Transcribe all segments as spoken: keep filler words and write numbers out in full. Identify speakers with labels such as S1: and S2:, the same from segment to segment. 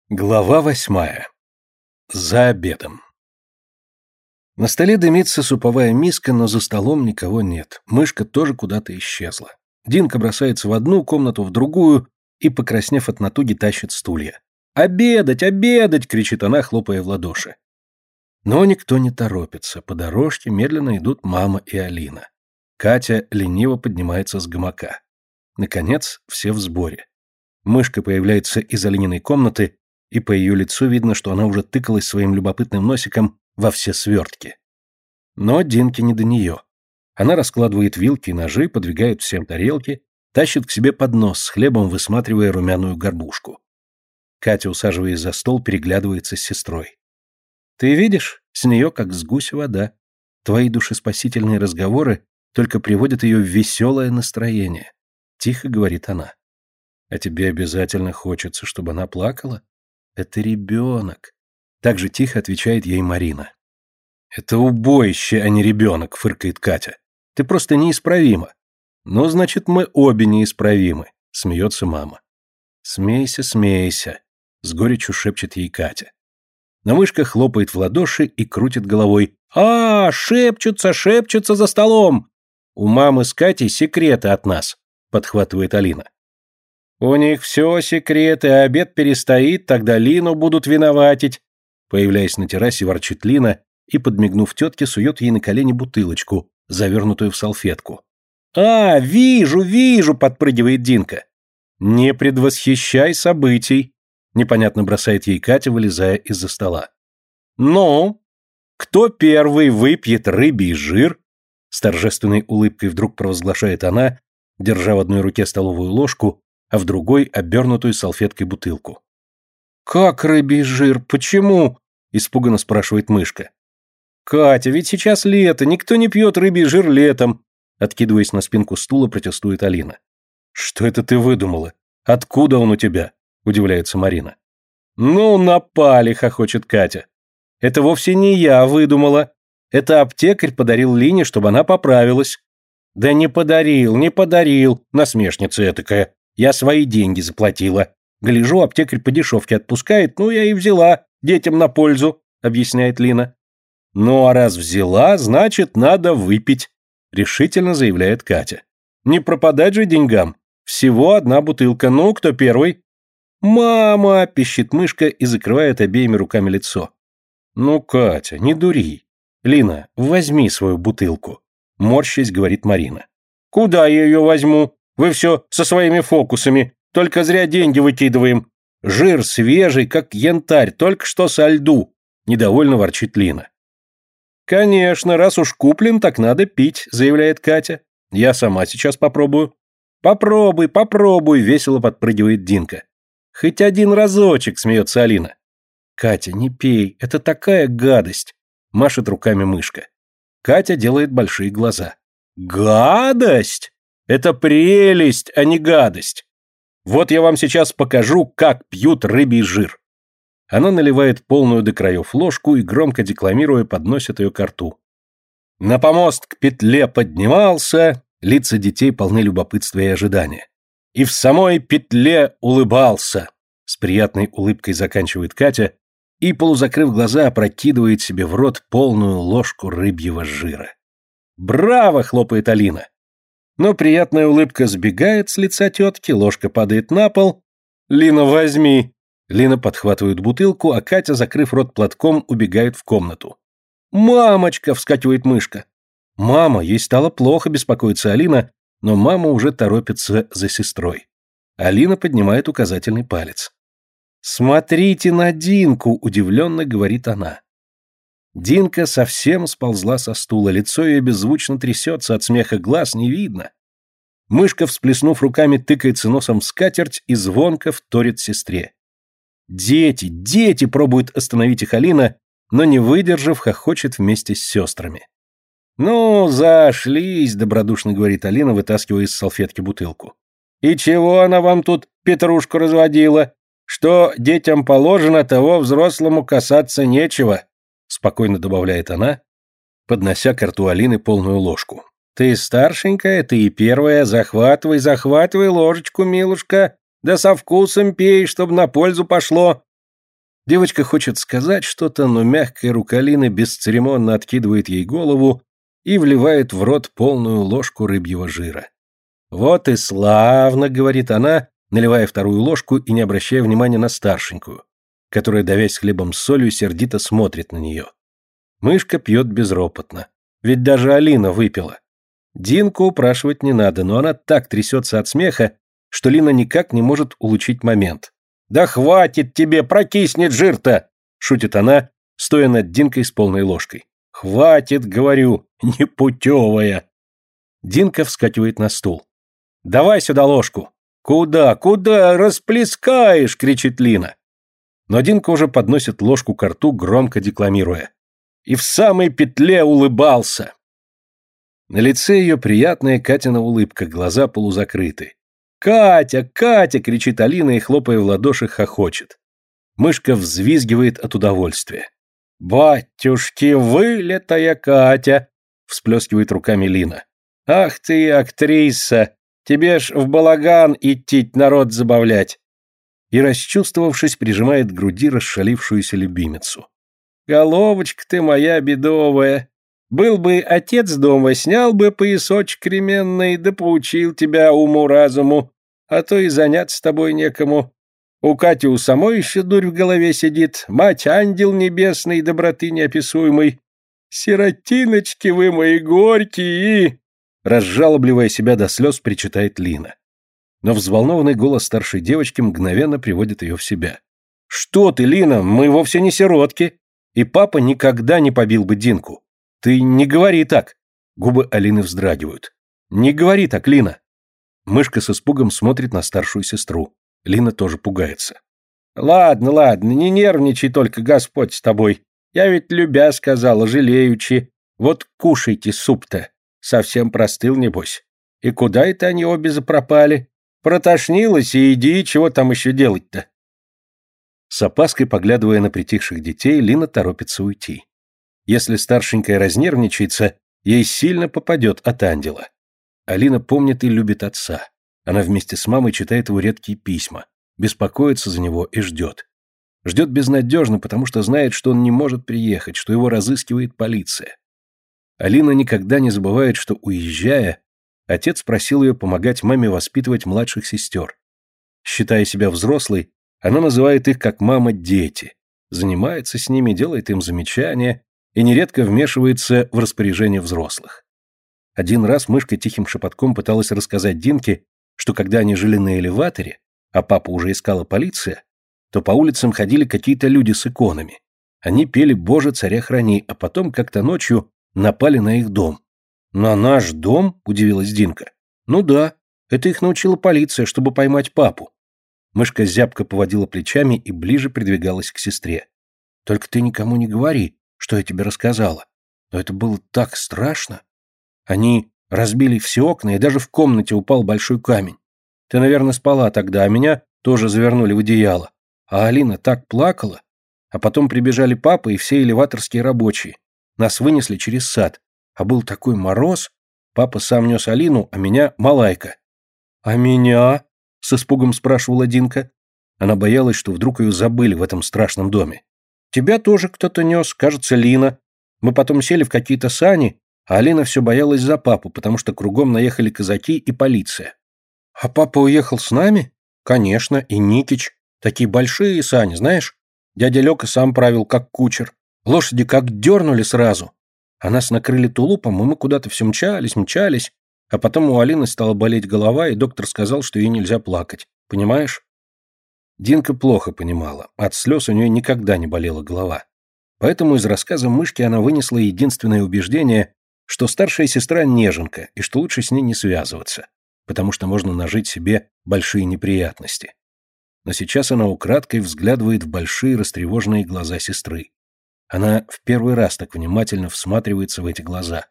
S1: Глава восьмая. За обедом. На столе дымится суповая миска, но за столом никого нет. Мышка тоже куда-то исчезла. Динка бросается в одну комнату, в другую и, покраснев от натуги, тащит стулья. «Обедать! Обедать!» — кричит она, хлопая в ладоши. Но никто не торопится. По дорожке медленно идут мама и Алина. Катя лениво поднимается с гамака. Наконец, все в сборе. Мышка появляется из Алининой комнаты, и по ее лицу видно, что она уже тыкалась своим любопытным носиком во все свертки. Но Динке не до нее. Она раскладывает вилки и ножи, подвигает всем тарелки, тащит к себе поднос с хлебом, высматривая румяную горбушку. Катя, усаживаясь за стол, переглядывается с сестрой. «Ты видишь, с нее как с гуся вода. Твои душеспасительные разговоры только приводят ее в веселое настроение», — тихо говорит она. «А тебе обязательно хочется, чтобы она плакала? Это ребенок», — так же тихо отвечает ей Марина. «Это убоище, а не ребенок», — фыркает Катя. «Ты просто неисправима». «Ну, значит, мы обе неисправимы», — смеется мама. «Смейся, смейся», — с горечью шепчет ей Катя. Но мышка хлопает в ладоши и крутит головой. «А, шепчутся, шепчутся за столом!» «У мамы с Катей секреты от нас», — подхватывает Алина. «У них все секреты, а обед перестоит, тогда Лину будут виноватить», — появляясь на террасе, ворчит Лина и, подмигнув тетке, сует ей на колени бутылочку, завернутую в салфетку. «А, вижу, вижу», — подпрыгивает Динка. «Не предвосхищай событий», — непонятно бросает ей Катя, вылезая из-за стола. «Ну, кто первый выпьет рыбий жир?» С торжественной улыбкой вдруг провозглашает она, держа в одной руке столовую ложку, а в другой обернутую салфеткой бутылку. «Как рыбий жир? Почему?» — испуганно спрашивает мышка. «Катя, ведь сейчас лето, никто не пьет рыбий жир летом», — откидываясь на спинку стула, протестует Алина. «Что это ты выдумала? Откуда он у тебя?» — удивляется Марина. «Ну, напали», — хохочет Катя. «Это вовсе не я выдумала. Это аптекарь подарил Лине, чтобы она поправилась». «Да не подарил, не подарил, насмешница этакая. Я свои деньги заплатила. Гляжу, аптекарь по дешевке отпускает, ну, я и взяла, детям на пользу», — объясняет Лина. «Ну, а раз взяла, значит, надо выпить», — решительно заявляет Катя. «Не пропадать же деньгам. Всего одна бутылка. Ну, кто первый?» «Мама!» — пищит мышка и закрывает обеими руками лицо. «Ну, Катя, не дури. Лина, возьми свою бутылку», — морщись говорит Марина. «Куда я ее возьму? Вы все со своими фокусами. Только зря деньги выкидываем. Жир свежий, как янтарь, только что со льду», — недовольно ворчит Лина. «Конечно, раз уж куплен, так надо пить», — заявляет Катя. «Я сама сейчас попробую». «Попробуй, попробуй», — весело подпрыгивает Динка. «Хоть один разочек», — смеется Алина. «Катя, не пей, это такая гадость», — машет руками мышка. Катя делает большие глаза. «Гадость? Это прелесть, а не гадость. Вот я вам сейчас покажу, как пьют рыбий жир». Она наливает полную до краев ложку и, громко декламируя, подносит ее ко рту. На помост к петле поднимался, лица детей полны любопытства и ожидания. И в самой петле улыбался. С приятной улыбкой заканчивает Катя и, полузакрыв глаза, опрокидывает себе в рот полную ложку рыбьего жира. «Браво!» — хлопает Алина. Но приятная улыбка сбегает с лица тетки, ложка падает на пол. «Лина, возьми!» Лина подхватывает бутылку, а Катя, закрыв рот платком, убегает в комнату. «Мамочка!» — вскакивает мышка. «Мама, ей стало плохо», — беспокоится Алина, но мама уже торопится за сестрой. Алина поднимает указательный палец. «Смотрите на Динку!» — удивленно говорит она. Динка совсем сползла со стула, лицо ее беззвучно трясется, от смеха глаз не видно. Мышка, всплеснув руками, тыкается носом в скатерть и звонко вторит сестре. «Дети, дети!» — пробует остановить их Алина, но, не выдержав, хохочет вместе с сестрами. «Ну, зашлись», — добродушно говорит Алина, вытаскивая из салфетки бутылку. «И чего она вам тут петрушку разводила? Что детям положено, того взрослому касаться нечего», — спокойно добавляет она, поднося к рту Алины полную ложку. «Ты старшенькая, ты и первая, захватывай, захватывай ложечку, милушка, да со вкусом пей, чтобы на пользу пошло. Девочка хочет сказать что-то, но мягкая рука Лины бесцеремонно откидывает ей голову и вливает в рот полную ложку рыбьего жира. «Вот и славно», — говорит она, наливая вторую ложку и не обращая внимания на старшенькую, которая, давясь хлебом с солью, сердито смотрит на нее. Мышка пьет безропотно, ведь даже Алина выпила. Динку упрашивать не надо, но она так трясется от смеха, что Лина никак не может улучшить момент. «Да хватит тебе, прокиснет жир-то!» — шутит она, стоя над Динкой с полной ложкой. «Хватит, говорю, непутевая!» Динка вскакивает на стул. «Давай сюда ложку!» «Куда, куда расплескаешь?» — кричит Лина. Но Динка уже подносит ложку ко рту, громко декламируя. «И в самой петле улыбался!» На лице ее приятная Катина улыбка, глаза полузакрыты. «Катя! Катя!» — кричит Алина и, хлопая в ладоши, хохочет. Мышка взвизгивает от удовольствия. «Батюшки, вылитая Катя!» — всплескивает руками Лина. «Ах ты, актриса! Тебе ж в балаган идти народ забавлять!» И, расчувствовавшись, прижимает к груди расшалившуюся любимицу. «Головочка ты моя бедовая! Был бы отец дома, снял бы поясочек ременный, да поучил тебя уму-разуму, а то и заняться с тобой некому. У Кати у самой еще дурь в голове сидит, мать ангел небесный, доброты неописуемой. Сиротиночки вы мои горькие!» Разжалобливая себя до слез, причитает Лина. Но взволнованный голос старшей девочки мгновенно приводит ее в себя. «Что ты, Лина, мы вовсе не сиротки, и папа никогда не побил бы Динку. Ты не говори так!» Губы Алины вздрагивают. «Не говори так, Лина!» Мышка с испугом смотрит на старшую сестру. Лина тоже пугается. «Ладно, ладно, не нервничай только, Господь с тобой. Я ведь любя сказала, жалеючи. Вот кушайте суп-то. Совсем простыл, небось. И куда это они обе запропали? Протошнилась и иди, чего там еще делать-то?» С опаской, поглядывая на притихших детей, Лина торопится уйти. Если старшенькая разнервничается, ей сильно попадет от ангела. Алина помнит и любит отца. Она вместе с мамой читает его редкие письма, беспокоится за него и ждет. Ждет безнадежно, потому что знает, что он не может приехать, что его разыскивает полиция. Алина никогда не забывает, что, уезжая, отец просил ее помогать маме воспитывать младших сестер. Считая себя взрослой, она называет их как мама дети, занимается с ними, делает им замечания и нередко вмешивается в распоряжение взрослых. Один раз мышка тихим шепотком пыталась рассказать Динке, что когда они жили на элеваторе, а папа уже искала полиция, то по улицам ходили какие-то люди с иконами. Они пели «Боже, царя храни», а потом как-то ночью напали на их дом. «На наш дом?» – удивилась Динка. «Ну да, это их научила полиция, чтобы поймать папу». Мышка зябко поводила плечами и ближе придвигалась к сестре. «Только ты никому не говори, что я тебе рассказала. Но это было так страшно. Они разбили все окна, и даже в комнате упал большой камень. Ты, наверное, спала тогда, а меня тоже завернули в одеяло. А Алина так плакала. А потом прибежали папа и все элеваторские рабочие. Нас вынесли через сад. А был такой мороз. Папа сам нес Алину, а меня Малайка». «А меня?» — с испугом спрашивала Динка. Она боялась, что вдруг ее забыли в этом страшном доме. «Тебя тоже кто-то нес, кажется, Лина. Мы потом сели в какие-то сани, а Алина все боялась за папу, потому что кругом наехали казаки и полиция». «А папа уехал с нами?» «Конечно, и Никич. Такие большие сани, знаешь? Дядя Лёка сам правил, как кучер. Лошади как дернули сразу. А нас накрыли тулупом, и мы куда-то все мчались, мчались. А потом у Алины стала болеть голова, и доктор сказал, что ей нельзя плакать. Понимаешь?» Динка плохо понимала. От слез у нее никогда не болела голова. Поэтому из рассказа мышки она вынесла единственное убеждение, что старшая сестра неженка, и что лучше с ней не связываться, потому что можно нажить себе большие неприятности. Но сейчас она украдкой взглядывает в большие растревоженные глаза сестры. Она в первый раз так внимательно всматривается в эти глаза.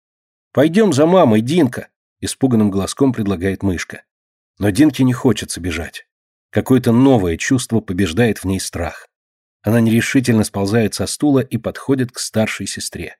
S1: «Пойдем за мамой, Динка!» — испуганным голоском предлагает мышка. Но Динке не хочется бежать. Какое-то новое чувство побеждает в ней страх. Она нерешительно сползает со стула и подходит к старшей сестре.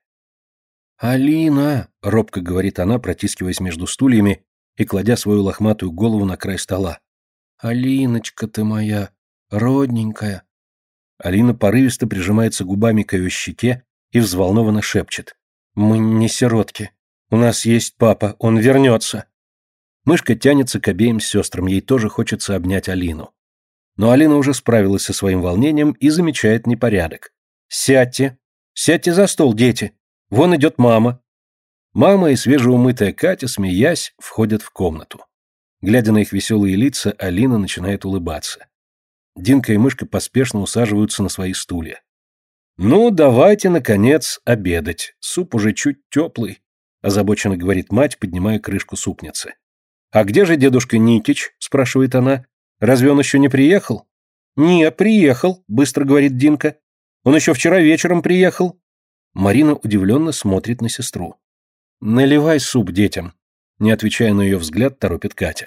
S1: «Алина!» — робко говорит она, протискиваясь между стульями и кладя свою лохматую голову на край стола. «Алиночка ты моя, родненькая!» Алина порывисто прижимается губами к ее щеке и взволнованно шепчет. «Мы не сиротки. У нас есть папа, он вернется». Мышка тянется к обеим сестрам, ей тоже хочется обнять Алину. Но Алина уже справилась со своим волнением и замечает непорядок. «Сядьте! Сядьте за стол, дети! Вон идет мама!» Мама и свежеумытая Катя, смеясь, входят в комнату. Глядя на их веселые лица, Алина начинает улыбаться. Динка и Мышка поспешно усаживаются на свои стулья. «Ну, давайте, наконец, обедать. Суп уже чуть теплый», — озабоченно говорит мать, поднимая крышку супницы. «А где же дедушка Никич?» — спрашивает она. «Разве он еще не приехал?» «Не, приехал», — быстро говорит Динка. «Он еще вчера вечером приехал». Марина удивленно смотрит на сестру. «Наливай суп детям», — не отвечая на ее взгляд, торопит Катя.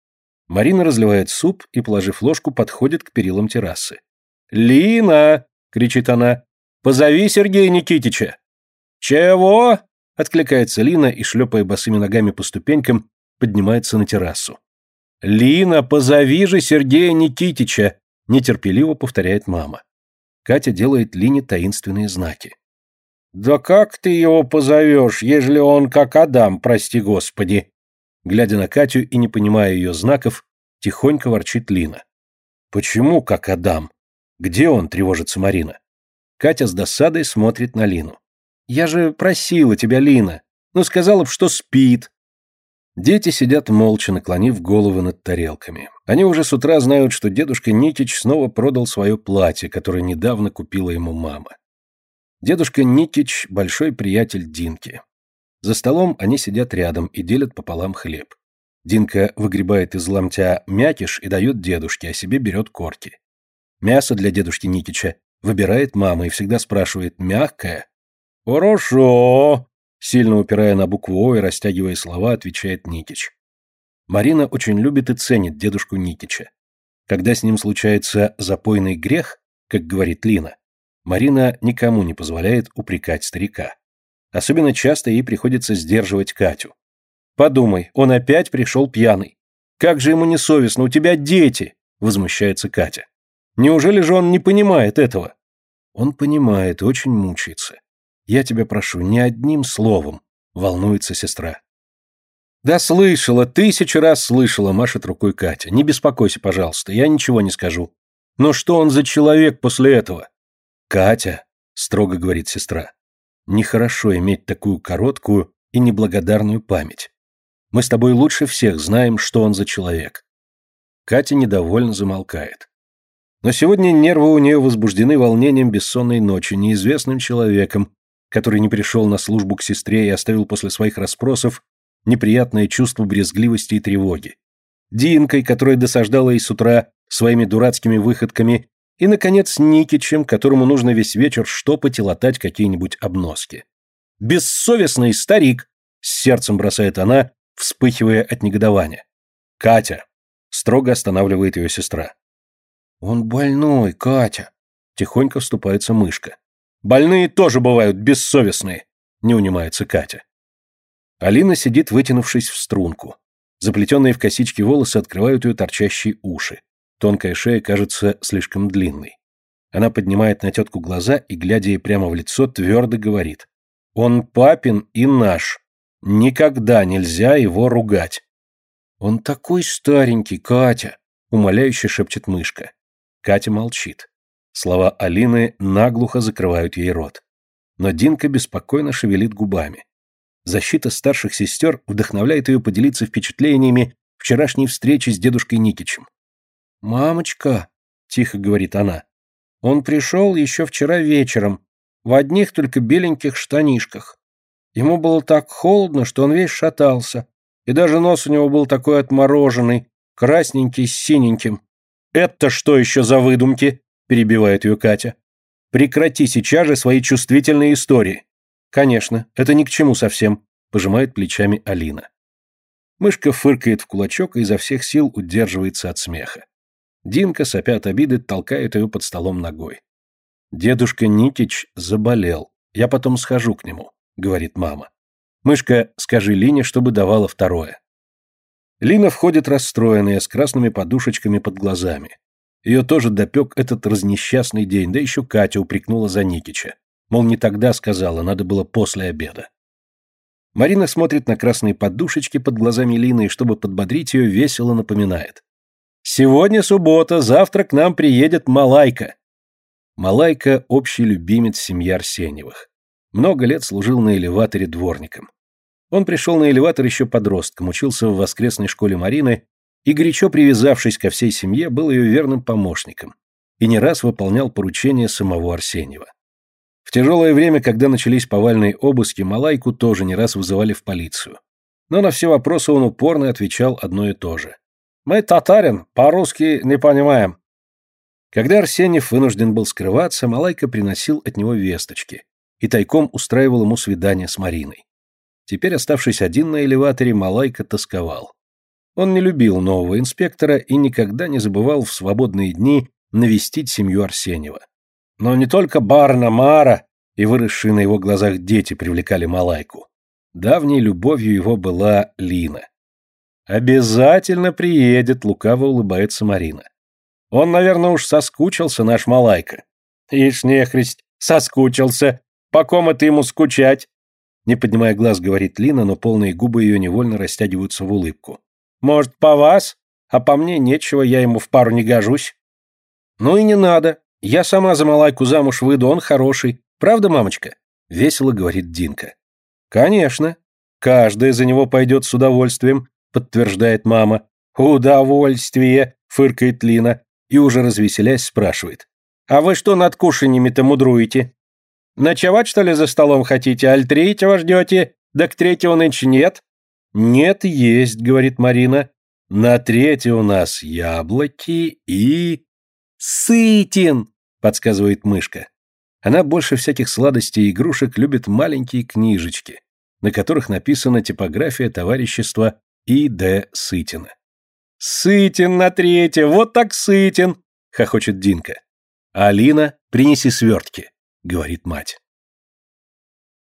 S1: Марина разливает суп и, положив ложку, подходит к перилам террасы. «Лина!» — кричит она. «Позови Сергея Никитича!» «Чего?» — откликается Лина и, шлепая босыми ногами по ступенькам, поднимается на террасу. «Лина, позови же Сергея Никитича!» — нетерпеливо повторяет мама. Катя делает Лине таинственные знаки. «Да как ты его позовешь, ежели он как Адам, прости господи?» Глядя на Катю и не понимая ее знаков, тихонько ворчит Лина. «Почему как Адам? Где он?» — тревожится Марина. Катя с досадой смотрит на Лину. «Я же просила тебя, Лина. Ну, сказала б, что спит». Дети сидят молча, наклонив головы над тарелками. Они уже с утра знают, что дедушка Никич снова продал свое платье, которое недавно купила ему мама. Дедушка Никич – большой приятель Динки. За столом они сидят рядом и делят пополам хлеб. Динка выгребает из ломтя мякиш и дает дедушке, а себе берет корки. Мясо для дедушки Никича выбирает мама и всегда спрашивает: «Мягкое?» «Хорошо», — сильно упирая на букву «О» и растягивая слова, отвечает Никич. Марина очень любит и ценит дедушку Никича. Когда с ним случается запойный грех, как говорит Лина, Марина никому не позволяет упрекать старика. Особенно часто ей приходится сдерживать Катю. «Подумай, он опять пришел пьяный. Как же ему не совестно, у тебя дети!» — возмущается Катя. «Неужели же он не понимает этого?» «Он понимает, очень мучается. Я тебя прошу, ни одним словом», — волнуется сестра. «Да слышала, тысячу раз слышала», — машет рукой Катя. «Не беспокойся, пожалуйста, я ничего не скажу. Но что он за человек после этого?» «Катя», — строго говорит сестра, — «нехорошо иметь такую короткую и неблагодарную память. Мы с тобой лучше всех знаем, что он за человек». Катя недовольно замолкает. Но сегодня нервы у нее возбуждены волнением бессонной ночи, неизвестным человеком, который не пришел на службу к сестре и оставил после своих расспросов неприятное чувство брезгливости и тревоги, Динкой, которая досаждала ей с утра своими дурацкими выходками, и, наконец, Никичем, которому нужно весь вечер штопать и латать какие-нибудь обноски. «Бессовестный старик!» — с сердцем бросает она, вспыхивая от негодования. «Катя!» — строго останавливает ее сестра. «Он больной, Катя!» — тихонько вступается Мышка. «Больные тоже бывают бессовестные!» — не унимается Катя. Алина сидит, вытянувшись в струнку. Заплетенные в косички волосы открывают ее торчащие уши. Тонкая шея кажется слишком длинной. Она поднимает на тетку глаза и, глядя ей прямо в лицо, твердо говорит: «Он папин и наш. Никогда нельзя его ругать». «Он такой старенький, Катя!» — умоляюще шепчет Мышка. Катя молчит. Слова Алины наглухо закрывают ей рот. Но Динка беспокойно шевелит губами. Защита старших сестер вдохновляет ее поделиться впечатлениями вчерашней встречи с дедушкой Никичем. «Мамочка», — тихо говорит она, — «он пришел еще вчера вечером, в одних только беленьких штанишках. Ему было так холодно, что он весь шатался, и даже нос у него был такой отмороженный, красненький с синеньким». «Это что еще за выдумки?» — перебивает ее Катя. «Прекрати сейчас же свои чувствительные истории». «Конечно, это ни к чему совсем», — пожимает плечами Алина. Мышка фыркает в кулачок и изо всех сил удерживается от смеха. Динка, сопя от обиды, толкает ее под столом ногой. «Дедушка Никич заболел. Я потом схожу к нему», — говорит мама. «Мышка, скажи Лине, чтобы давала второе». Лина входит расстроенная, с красными подушечками под глазами. Ее тоже допек этот разнесчастный день, да еще Катя упрекнула за Никича. Мол, не тогда сказала, надо было после обеда. Марина смотрит на красные подушечки под глазами Лины и, чтобы подбодрить ее, весело напоминает. «Сегодня суббота, завтра к нам приедет Малайка». Малайка – общий любимец семьи Арсеньевых. Много лет служил на элеваторе дворником. Он пришел на элеватор еще подростком, учился в воскресной школе Марины и, горячо привязавшись ко всей семье, был ее верным помощником и не раз выполнял поручения самого Арсеньева. В тяжелое время, когда начались повальные обыски, Малайку тоже не раз вызывали в полицию. Но на все вопросы он упорно отвечал одно и то же. «Мы татарин, по-русски не понимаем». Когда Арсеньев вынужден был скрываться, Малайка приносил от него весточки и тайком устраивал ему свидание с Мариной. Теперь, оставшись один на элеваторе, Малайка тосковал. Он не любил нового инспектора и никогда не забывал в свободные дни навестить семью Арсеньева. Но не только барна Мара и выросшие на его глазах дети привлекали Малайку. Давней любовью его была Лина. «Обязательно приедет», — лукаво улыбается Марина. «Он, наверное, уж соскучился, наш Малайка». «Ишь, нехристь, соскучился. По ком это ему скучать?» Не поднимая глаз, говорит Лина, но полные губы ее невольно растягиваются в улыбку. «Может, по вас? А по мне нечего, я ему в пару не гожусь». «Ну и не надо. Я сама за Малайку замуж выйду, он хороший. Правда, мамочка?» — весело говорит Динка. «Конечно. Каждая за него пойдет с удовольствием», — подтверждает мама. «Удовольствие», — фыркает Лина и, уже развеселясь, спрашивает. «А вы что над кушаньями-то мудруете? Ночевать, что ли, за столом хотите, аль третьего ждете? Да к третьего нынче нет?» «Нет, есть», — говорит Марина. «На третье у нас яблоки и...» «Сытин», — подсказывает мышка. Она больше всяких сладостей и игрушек любит маленькие книжечки, на которых написана типография товарищества И Д Сытина. «Сытин на третье, вот так Сытин!» — хохочет Динка. «Алина, принеси свертки», — говорит мать.